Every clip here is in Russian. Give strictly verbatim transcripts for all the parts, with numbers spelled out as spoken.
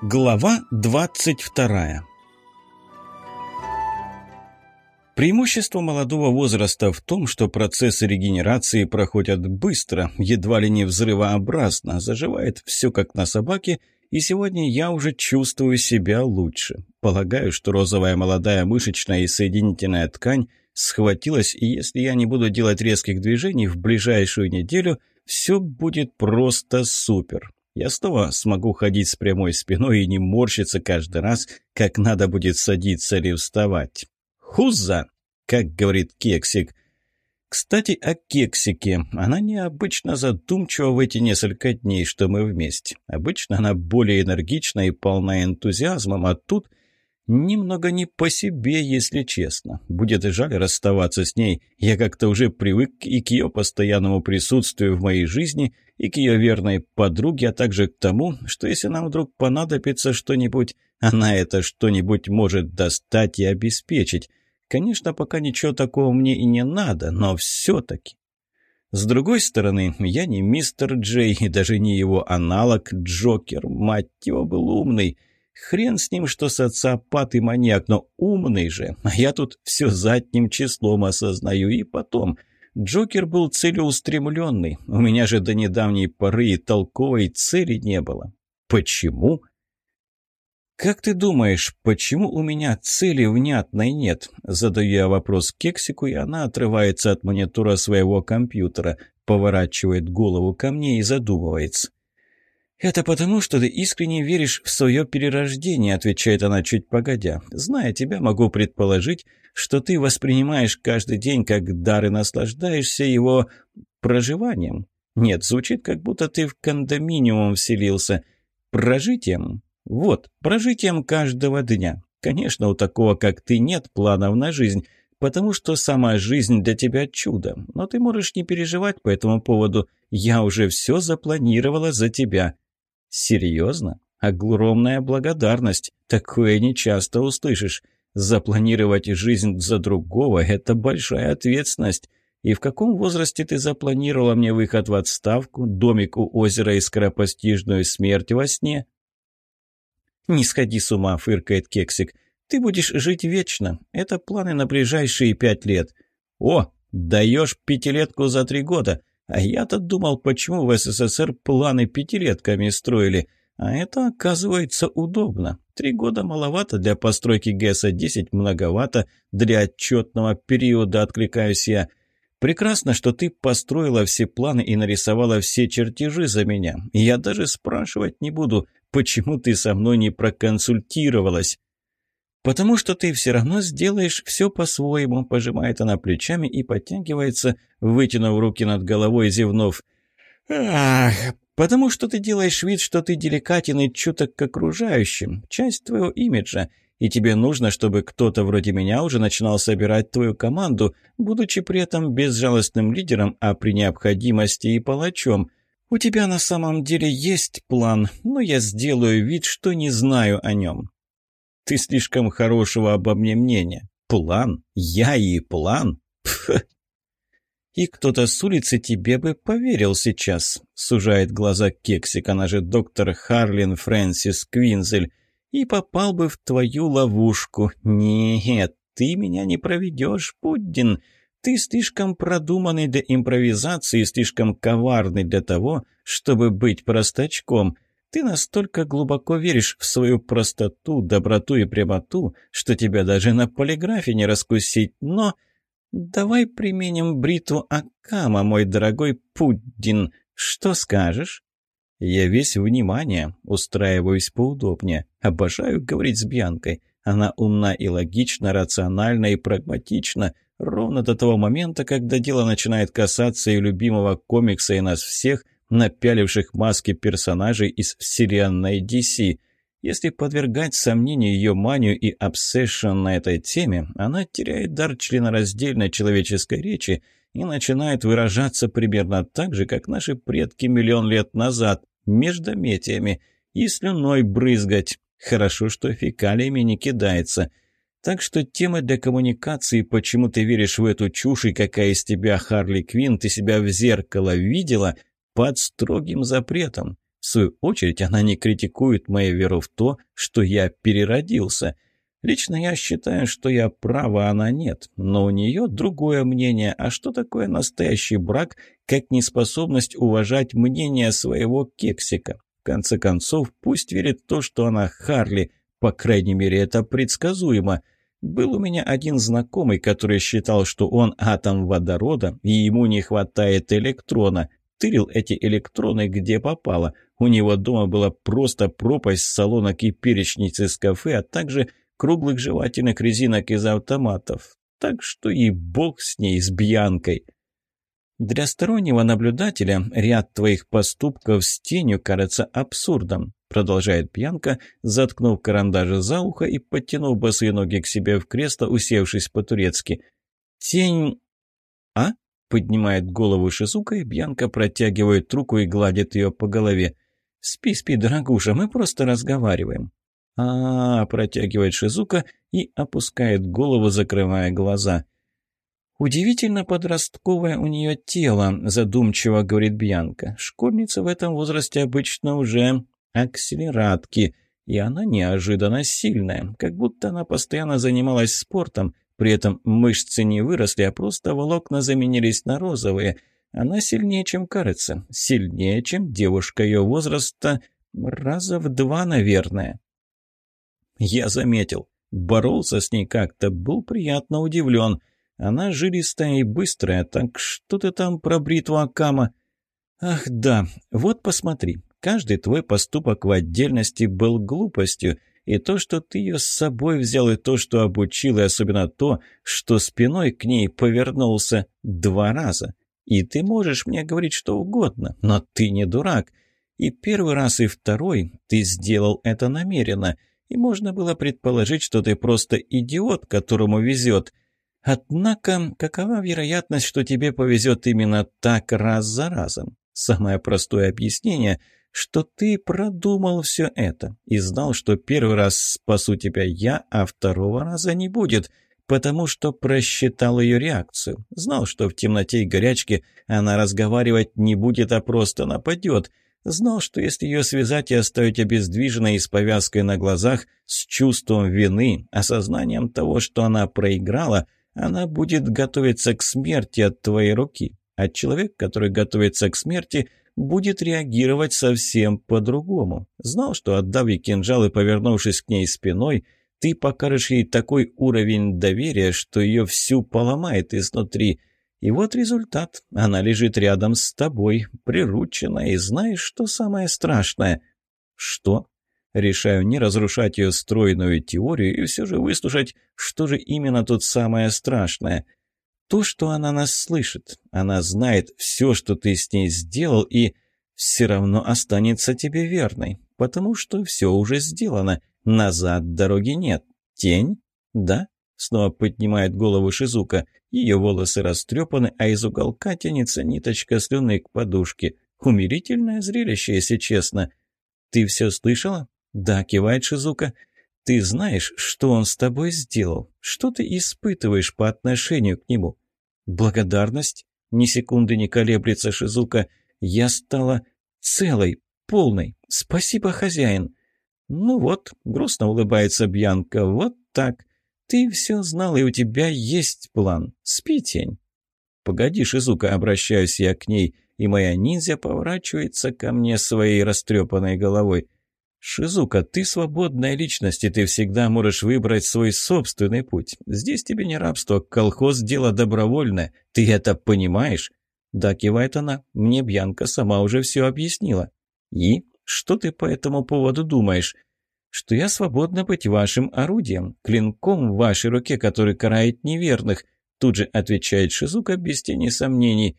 Глава двадцать вторая. Преимущество молодого возраста в том, что процессы регенерации проходят быстро, едва ли не взрывообразно, заживает все как на собаке, и сегодня я уже чувствую себя лучше. Полагаю, что розовая молодая мышечная и соединительная ткань схватилась, и если я не буду делать резких движений в ближайшую неделю, все будет просто супер. Я снова смогу ходить с прямой спиной и не морщиться каждый раз, как надо будет садиться или вставать. Хуза, как говорит Кексик. Кстати, о Кексике. Она необычно задумчива в эти несколько дней, что мы вместе. Обычно она более энергична и полна энтузиазмом, а тут немного не по себе, если честно. Будет жаль расставаться с ней. Я как-то уже привык и к ее постоянному присутствию в моей жизни, и к ее верной подруге, а также к тому, что если нам вдруг понадобится что-нибудь, она это что-нибудь может достать и обеспечить. Конечно, пока ничего такого мне и не надо, но все-таки. С другой стороны, я не мистер Джей и даже не его аналог Джокер. Мать его, был умный. Хрен с ним, что социопат и маньяк, но умный же. А я тут все задним числом осознаю. И потом, Джокер был целеустремленный. У меня же до недавней поры и толковой цели не было. Почему? «Как ты думаешь, почему у меня цели внятной нет?» Задаю я вопрос Кексику, и она отрывается от монитора своего компьютера, поворачивает голову ко мне и задумывается. «Это потому, что ты искренне веришь в свое перерождение», — отвечает она чуть погодя. «Зная тебя, могу предположить, что ты воспринимаешь каждый день как дар и наслаждаешься его проживанием. Нет, звучит, как будто ты в кондоминиум вселился. Прожитием? Вот, прожитием каждого дня. Конечно, у такого, как ты, нет планов на жизнь, потому что сама жизнь для тебя чудо. Но ты можешь не переживать по этому поводу. Я уже все запланировала за тебя». «Серьезно? Огромная благодарность. Такое нечасто услышишь. Запланировать жизнь за другого – это большая ответственность. И в каком возрасте ты запланировала мне выход в отставку, домик у озера и скоропостижную смерть во сне?» «Не сходи с ума», – фыркает Кексик. «Ты будешь жить вечно. Это планы на ближайшие пять лет». «О, даешь пятилетку за три года. А я-то думал, почему в СССР планы пятилетками строили. А это, оказывается, удобно. Три года маловато для постройки ГЭСа, десять многовато для отчетного периода, откликаюсь я. Прекрасно, что ты построила все планы и нарисовала все чертежи за меня. Я даже спрашивать не буду, почему ты со мной не проконсультировалась». «Потому что ты все равно сделаешь все по-своему», – пожимает она плечами и подтягивается, вытянув руки над головой и зевнув. «Ах, потому что ты делаешь вид, что ты деликатен и чуток к окружающим, часть твоего имиджа, и тебе нужно, чтобы кто-то вроде меня уже начинал собирать твою команду, будучи при этом безжалостным лидером, а при необходимости и палачом. У тебя на самом деле есть план, но я сделаю вид, что не знаю о нем». «Ты слишком хорошего обо мне мнения. План? Я и план? Пф!» «И кто-то с улицы тебе бы поверил сейчас», — сужает глаза Кексик, она же доктор Харлин Фрэнсис Квинзель, «и попал бы в твою ловушку. Нет, ты меня не проведешь, Пуддин. Ты слишком продуманный для импровизации, слишком коварный для того, чтобы быть простачком». Ты настолько глубоко веришь в свою простоту, доброту и прямоту, что тебя даже на полиграфе не раскусить. Но давай применим бритву Акама, мой дорогой Пуддин. Что скажешь?» Я весь внимание, устраиваюсь поудобнее. Обожаю говорить с Бьянкой. Она умна и логична, рациональна и прагматична. Ровно до того момента, когда дело начинает касаться и любимого комикса, и нас всех, напяливших маски персонажей из вселенной ди си. Если подвергать сомнению ее манию и обсессион на этой теме, она теряет дар членораздельной человеческой речи и начинает выражаться примерно так же, как наши предки миллион лет назад, междометиями, и слюной брызгать. Хорошо, что фекалиями не кидается. Так что тема для коммуникации, почему ты веришь в эту чушь и какая из тебя Харли Квинн, ты себя в зеркало видела, под строгим запретом. В свою очередь, она не критикует мою веру в то, что я переродился. Лично я считаю, что я права, а она нет, но у нее другое мнение. А что такое настоящий брак, как неспособность уважать мнение своего кексика? В конце концов, пусть верит в то, что она Харли, по крайней мере, это предсказуемо. Был у меня один знакомый, который считал, что он атом водорода, и ему не хватает электрона. Тырил эти электроны где попало. У него дома была просто пропасть салонок и перечниц из кафе, а также круглых жевательных резинок из автоматов. Так что и бог с ней, с Бьянкой. Для стороннего наблюдателя ряд твоих поступков с тенью кажется абсурдом, продолжает Бьянка, заткнув карандаш за ухо и подтянув босые ноги к себе в кресло, усевшись по-турецки. Тень... А? Поднимает голову Шизука, и Бьянка протягивает руку и гладит ее по голове. «Спи, спи, дорогуша, мы просто разговариваем». А-а-а, протягивает Шизука и опускает голову, закрывая глаза. «Удивительно подростковое у нее тело», – задумчиво говорит Бьянка. «Школьницы в этом возрасте обычно уже акселератки, и она неожиданно сильная, как будто она постоянно занималась спортом, при этом мышцы не выросли, а просто волокна заменились на розовые. Она сильнее, чем кажется, сильнее, чем девушка ее возраста, раза в два, наверное». Я заметил, боролся с ней как-то, был приятно удивлен. Она жилистая и быстрая, так что ты там про бритву Акама? Ах да, вот посмотри, каждый твой поступок в отдельности был глупостью, и то, что ты ее с собой взял, и то, что обучил, и особенно то, что спиной к ней повернулся два раза. И ты можешь мне говорить что угодно, но ты не дурак. И первый раз, и второй ты сделал это намеренно, и можно было предположить, что ты просто идиот, которому везет. Однако, какова вероятность, что тебе повезет именно так раз за разом? Самое простое объяснение, что ты продумал все это и знал, что первый раз спасу тебя я, а второго раза не будет, потому что просчитал ее реакцию. Знал, что в темноте и горячке она разговаривать не будет, а просто нападет. Знал, что если ее связать и оставить обездвиженной и с повязкой на глазах, с чувством вины, осознанием того, что она проиграла, она будет готовиться к смерти от твоей руки. А человек, который готовится к смерти, будет реагировать совсем по-другому. Знал, что, отдав ей кинжал и повернувшись к ней спиной, ты покажешь ей такой уровень доверия, что ее всю поломает изнутри. И вот результат. Она лежит рядом с тобой, прирученная, и знаешь, что самое страшное? Что? Решаю не разрушать ее стройную теорию и все же выслушать, что же именно тут самое страшное. То, что она нас слышит. Она знает все, что ты с ней сделал, и все равно останется тебе верной, потому что все уже сделано. Назад дороги нет. Тень? Да? Снова поднимает голову Шизука. Ее волосы растрепаны, а из уголка тянется ниточка слюны к подушке. Умилительное зрелище, если честно. Ты все слышала? Да, кивает Шизука. Ты знаешь, что он с тобой сделал? Что ты испытываешь по отношению к нему? Благодарность? Ни секунды не колеблется Шизука. Я стала целой, полной. Спасибо, хозяин. Ну вот, грустно улыбается Бьянка. Вот так. Ты все знал, и у тебя есть план. Спи, тень. Погоди, Шизука, обращаюсь я к ней, и моя ниндзя поворачивается ко мне своей растрепанной головой. «Шизука, ты свободная личность, и ты всегда можешь выбрать свой собственный путь. Здесь тебе не рабство, колхоз – дело добровольное. Ты это понимаешь?» «Да», – кивает она, – «мне Бьянка сама уже все объяснила». «И? Что ты по этому поводу думаешь?» «Что я свободна быть вашим орудием, клинком в вашей руке, который карает неверных», – тут же отвечает Шизука без тени сомнений.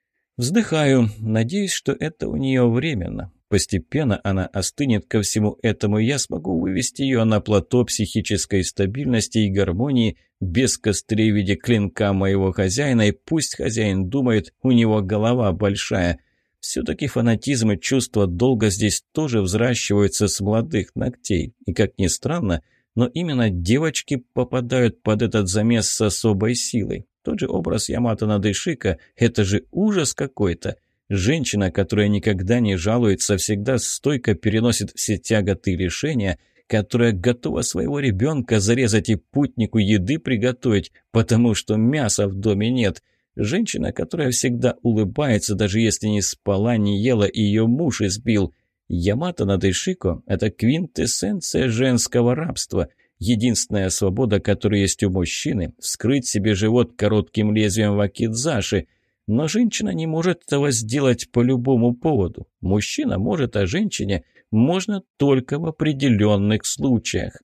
Вздыхаю, надеюсь, что это у нее временно. Постепенно она остынет ко всему этому, и я смогу вывести ее на плато психической стабильности и гармонии без кострей в виде клинка моего хозяина, и пусть хозяин думает, у него голова большая. Все-таки фанатизм и чувство долга здесь тоже взращиваются с молодых ногтей. И, как ни странно, но именно девочки попадают под этот замес с особой силой. Тот же образ Ямато Надышика – это же ужас какой-то. Женщина, которая никогда не жалуется, всегда стойко переносит все тяготы и лишения, которая готова своего ребенка зарезать и путнику еды приготовить, потому что мяса в доме нет. Женщина, которая всегда улыбается, даже если не спала, не ела и ее муж избил. Ямато Надешико – это квинтэссенция женского рабства. Единственная свобода, которая есть у мужчины – вскрыть себе живот коротким лезвием вакидзаши. Но женщина не может этого сделать по любому поводу. Мужчина может, а женщине можно только в определенных случаях.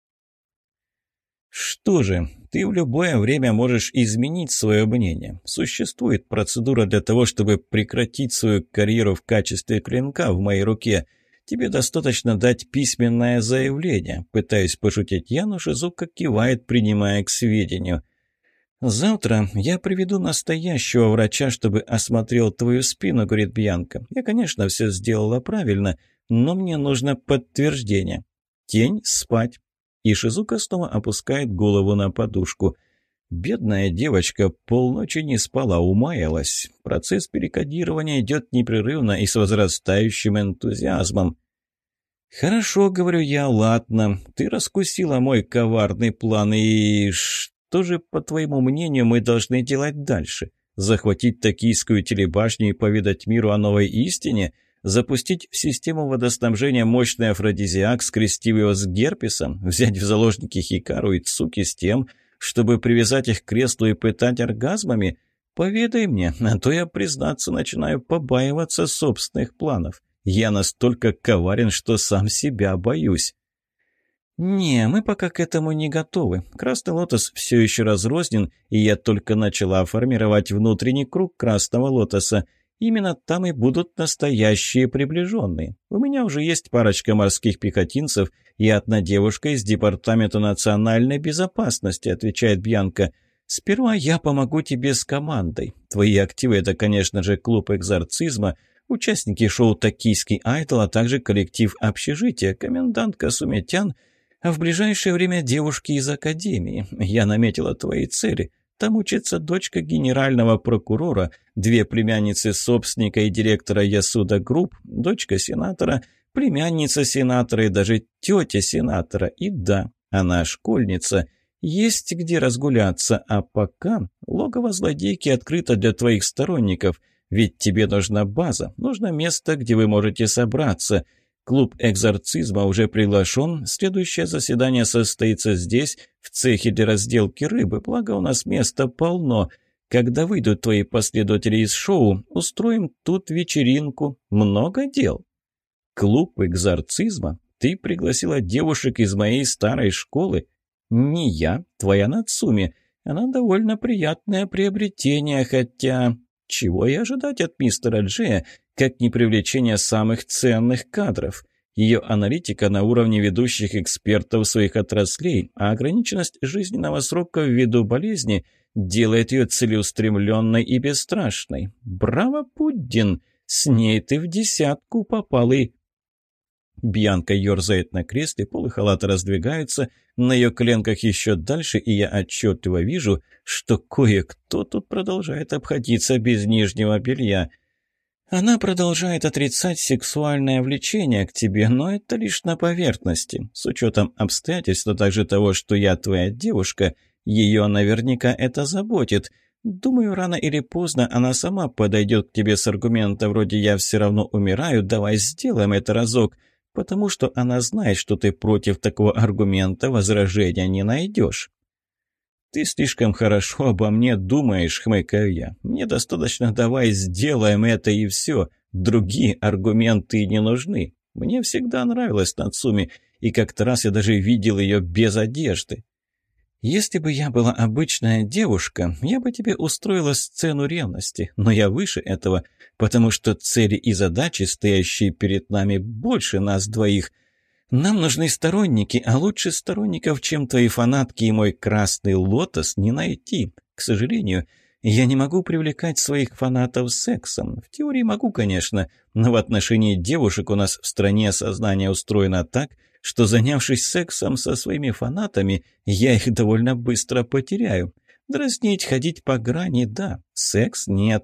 Что же, ты в любое время можешь изменить свое мнение. Существует процедура для того, чтобы прекратить свою карьеру в качестве клинка в моей руке. Тебе достаточно дать письменное заявление. Пытаясь пошутить я, но Шизука кивает, принимая к сведению. «Завтра я приведу настоящего врача, чтобы осмотрел твою спину», — говорит Бьянка. «Я, конечно, все сделала правильно, но мне нужно подтверждение. Тень, спать». И Шизука снова опускает голову на подушку. Бедная девочка полночи не спала, умаялась. Процесс перекодирования идет непрерывно и с возрастающим энтузиазмом. «Хорошо», — говорю я, — «ладно. Ты раскусила мой коварный план, и что же, по твоему мнению, мы должны делать дальше? Захватить токийскую телебашню и поведать миру о новой истине? Запустить в систему водоснабжения мощный афродизиак, скрестив его с герпесом? Взять в заложники Хикару и Цуки с тем, чтобы привязать их к креслу и пытать оргазмами? Поведай мне, а то я, признаться, начинаю побаиваться собственных планов. Я настолько коварен, что сам себя боюсь». «Не, мы пока к этому не готовы. Красный лотос все еще разрознен, и я только начала формировать внутренний круг красного лотоса. Именно там и будут настоящие приближенные. У меня уже есть парочка морских пехотинцев и одна девушка из Департамента национальной безопасности», — отвечает Бьянка. «Сперва я помогу тебе с командой. Твои активы — это, конечно же, клуб экзорцизма, участники шоу «Токийский айдол», а также коллектив общежития, комендантка Сумитян, а в ближайшее время девушки из академии. Я наметила твои цели. Там учится дочка генерального прокурора, две племянницы собственника и директора Ясуда Групп, дочка сенатора, племянница сенатора и даже тетя сенатора. И да, она школьница. Есть где разгуляться, а пока логово злодейки открыто для твоих сторонников, ведь тебе нужна база, нужно место, где вы можете собраться. Клуб экзорцизма уже приглашен, следующее заседание состоится здесь, в цехе для разделки рыбы, благо у нас места полно. Когда выйдут твои последователи из шоу, устроим тут вечеринку, много дел». «Клуб экзорцизма? Ты пригласила девушек из моей старой школы?» «Не я, твоя Нацуми. Она довольно приятное приобретение, хотя...» «Чего и ожидать от мистера Джея, как не привлечение самых ценных кадров? Ее аналитика на уровне ведущих экспертов своих отраслей, а ограниченность жизненного срока ввиду болезни делает ее целеустремленной и бесстрашной. Браво, Пуддин! С ней ты в десятку попал и...» Бьянка ерзает на кресле, полы халата раздвигаются, на ее коленках еще дальше, и я отчетливо вижу, что кое-кто тут продолжает обходиться без нижнего белья. «Она продолжает отрицать сексуальное влечение к тебе, но это лишь на поверхности. С учетом обстоятельств, а также того, что я твоя девушка, ее наверняка это заботит. Думаю, рано или поздно она сама подойдет к тебе с аргумента вроде «я все равно умираю, давай сделаем это разок», потому что она знает, что ты против такого аргумента возражения не найдешь. «Ты слишком хорошо обо мне думаешь», — хмыкаю я. «Мне достаточно давай сделаем это и все. Другие аргументы не нужны. Мне всегда нравилась Нацуми, и как-то раз я даже видел ее без одежды. Если бы я была обычная девушка, я бы тебе устроила сцену ревности, но я выше этого, потому что цели и задачи, стоящие перед нами, больше нас двоих. Нам нужны сторонники, а лучше сторонников, чем твои фанатки и мой красный лотос, не найти. К сожалению, я не могу привлекать своих фанатов сексом. В теории могу, конечно, но в отношении девушек у нас в стране сознание устроено так, что, занявшись сексом со своими фанатами, я их довольно быстро потеряю. Дразнить, ходить по грани – да, секс – нет.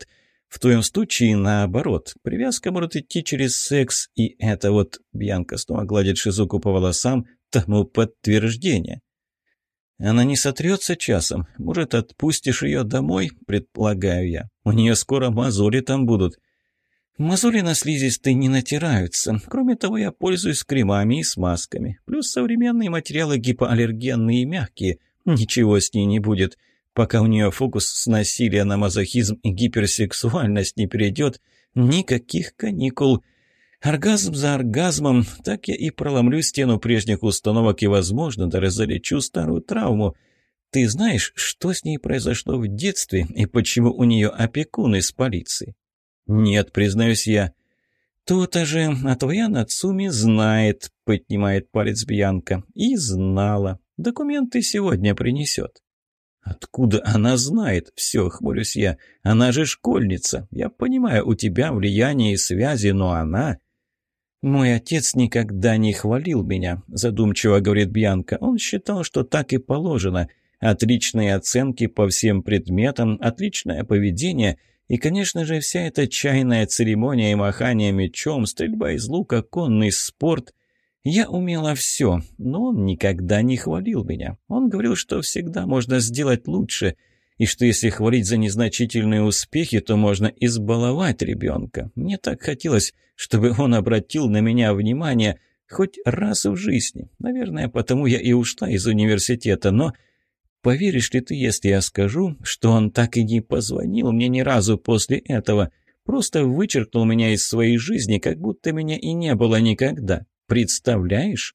В твоем случае наоборот. Привязка может идти через секс, и это вот, Бьянка снова гладит Шизуку по волосам, тому подтверждение. Она не сотрется часом. Может, отпустишь ее домой, предполагаю я. У нее скоро мозоли там будут. Мозоли на слизистой не натираются. Кроме того, я пользуюсь кремами и смазками. Плюс современные материалы гипоаллергенные и мягкие. Ничего с ней не будет. Пока у нее фокус с насилия на мазохизм и гиперсексуальность не перейдет, никаких каникул. Оргазм за оргазмом, так я и проломлю стену прежних установок и, возможно, даже залечу старую травму. Ты знаешь, что с ней произошло в детстве и почему у нее опекун из полиции? Нет, признаюсь я. То-то же, а твоя Нацуми знает, поднимает палец Бьянка. И знала. Документы сегодня принесет. «Откуда она знает? Все, хмурюсь я. Она же школьница. Я понимаю, у тебя влияние и связи, но она...» «Мой отец никогда не хвалил меня», – задумчиво говорит Бьянка. «Он считал, что так и положено. Отличные оценки по всем предметам, отличное поведение и, конечно же, вся эта чайная церемония и махание мечом, стрельба из лука, конный спорт. Я умела все, но он никогда не хвалил меня. Он говорил, что всегда можно сделать лучше, и что если хвалить за незначительные успехи, то можно избаловать ребенка. Мне так хотелось, чтобы он обратил на меня внимание хоть раз в жизни. Наверное, потому я и ушла из университета, но поверишь ли ты, если я скажу, что он так и не позвонил мне ни разу после этого, просто вычеркнул меня из своей жизни, как будто меня и не было никогда. Представляешь?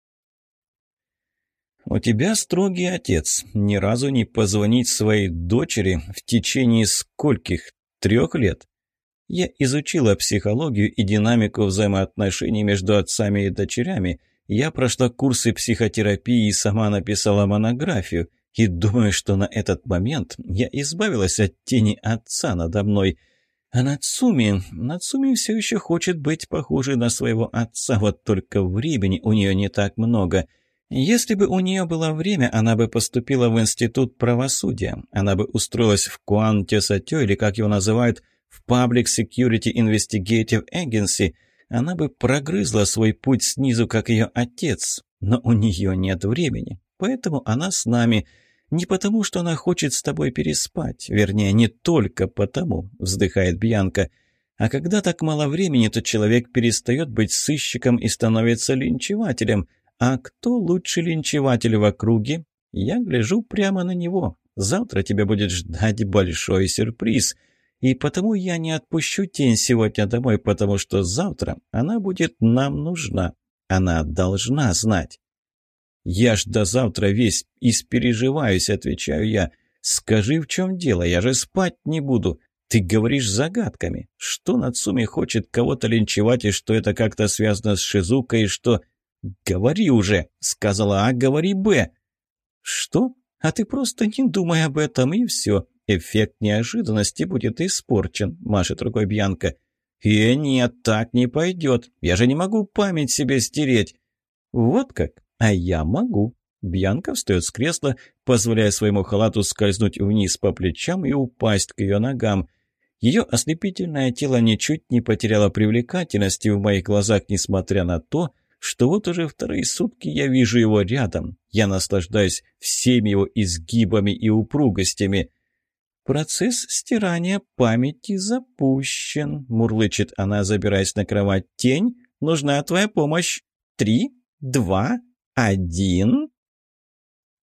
У тебя строгий отец. Ни разу не позвонить своей дочери в течение скольких? Трех лет? Я изучила психологию и динамику взаимоотношений между отцами и дочерями. Я прошла курсы психотерапии и сама написала монографию. И думаю, что на этот момент я избавилась от тени отца надо мной. А Нацуми... Нацуми все еще хочет быть похожей на своего отца, вот только времени у нее не так много. Если бы у нее было время, она бы поступила в Институт правосудия. Она бы устроилась в Куан Тесатё, или как его называют, в Public Security Investigative Agency. Она бы прогрызла свой путь снизу, как ее отец. Но у нее нет времени. Поэтому она с нами... «Не потому, что она хочет с тобой переспать. Вернее, не только потому», — вздыхает Бьянка. «А когда так мало времени, то человек перестает быть сыщиком и становится линчевателем. А кто лучший линчеватель в округе? Я гляжу прямо на него. Завтра тебя будет ждать большой сюрприз. И потому я не отпущу тень сегодня домой, потому что завтра она будет нам нужна. Она должна знать». «Я ж до завтра весь испереживаюсь», — отвечаю я. «Скажи, в чем дело? Я же спать не буду. Ты говоришь загадками. Что Нацуми хочет кого-то линчевать, и что это как-то связано с Шизукой, и что...» «Говори уже», — сказала А, говори Б. «Что? А ты просто не думай об этом, и все. Эффект неожиданности будет испорчен», — машет рукой Бьянка. «Э, нет, так не пойдет. Я же не могу память себе стереть». «Вот как? А я могу». Бьянка встает с кресла, позволяя своему халату скользнуть вниз по плечам и упасть к ее ногам. Ее ослепительное тело ничуть не потеряло привлекательности в моих глазах, несмотря на то, что вот уже вторые сутки я вижу его рядом. Я наслаждаюсь всеми его изгибами и упругостями. «Процесс стирания памяти запущен», — мурлычет она, забираясь на кровать. «Тень, нужна твоя помощь. Три, два, один...»